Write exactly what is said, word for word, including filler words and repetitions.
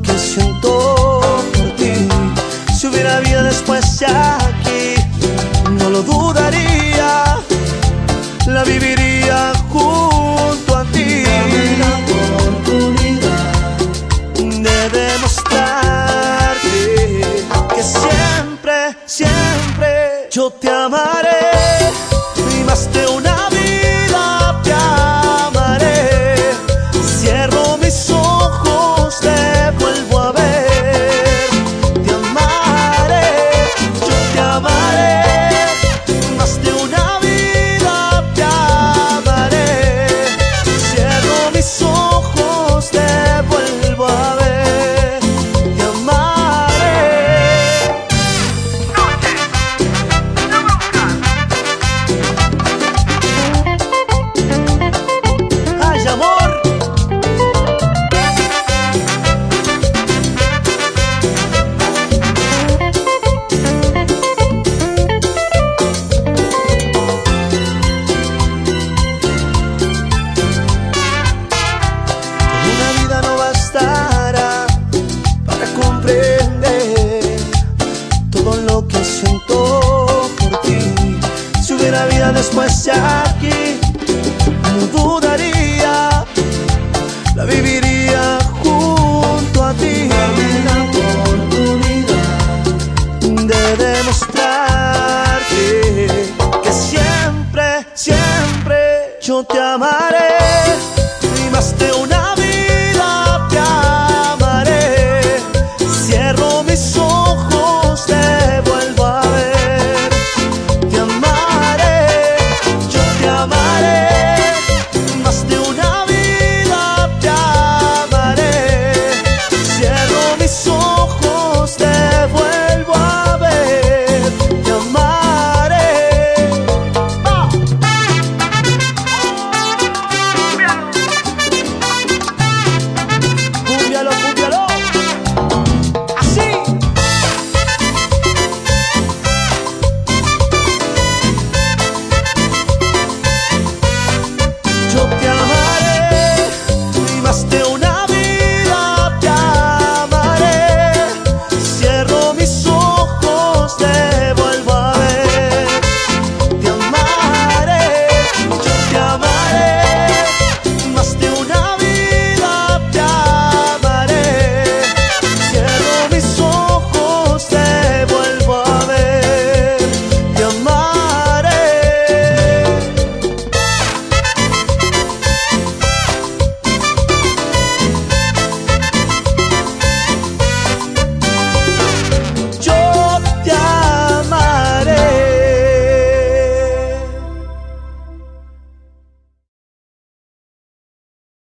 que siento por ti. Si hubiera vida después de aquí, no lo dudaría, la viviría junto a ti. Dame la oportunidad de demostrarte que siempre, siempre yo te amaré, y más de una vida te amaré. Cierro mis ojos, te vuelvo a ver, te amaré, yo te amaré, más de una vida te amaré. Cierro mis ojos, te vuelvo a ver, te amaré. ¡Ay, amor! Una vida no bastará para comprender todo lo que siento por ti. Si hubiera vida después de aquí, no dudaría, la viviría junto a ti. Dame la oportunidad de demostrarte que siempre, siempre yo te amaré.